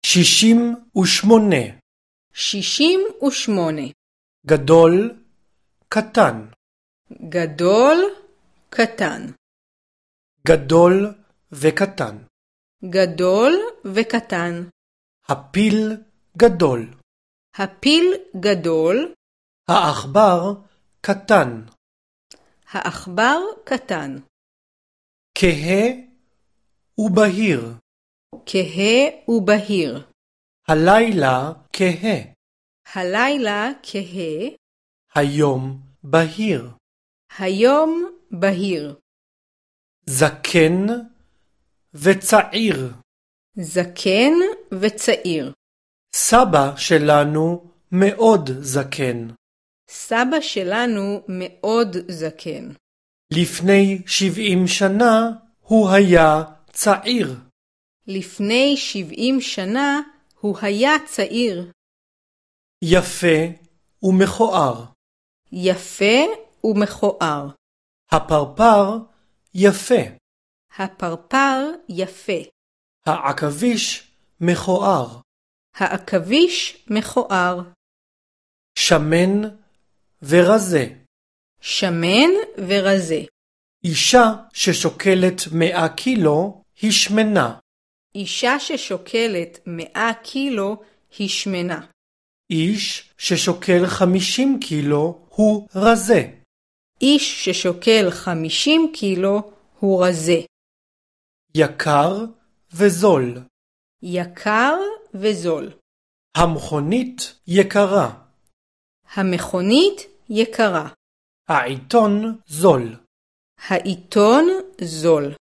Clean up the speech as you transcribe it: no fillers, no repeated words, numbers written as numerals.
68. 68. גדול, קטן. גדול, קטן. גדול וקטן. גדול וקטן. הפיל גדול. הפיל גדול. העכבר קטן. העכבר קטן. כהה ובהיר. כהה ובהיר. הלילה כהה. הלילה כהה. היום בהיר. היום בהיר. זקן וצעיר. זקן וצעיר. סבא שלנו מאוד זקן. סבא שלנו מאוד זקן. לפני 70 שנה הוא היה צעיר. לפני 70 שנה הוא היה צעיר. יפה ומכוער. יפה ומכוער. הפרפר יפה. הפרפר יפה. העכביש מכוער. העכביש מכוער. שמן ורזה. שמן ורזה. אישה ששוקלת 100 קילו היא שמנה. אישה ששוקלת 100 קילו היא שמנה. איש ששוקל 50 קילו הוא רזה. איש ששוקל 50 קילו הוא רזה. יקר וזול. יקר וזול. המכונית יקרה. המכונית יקרה. העיתון זול. העיתון זול.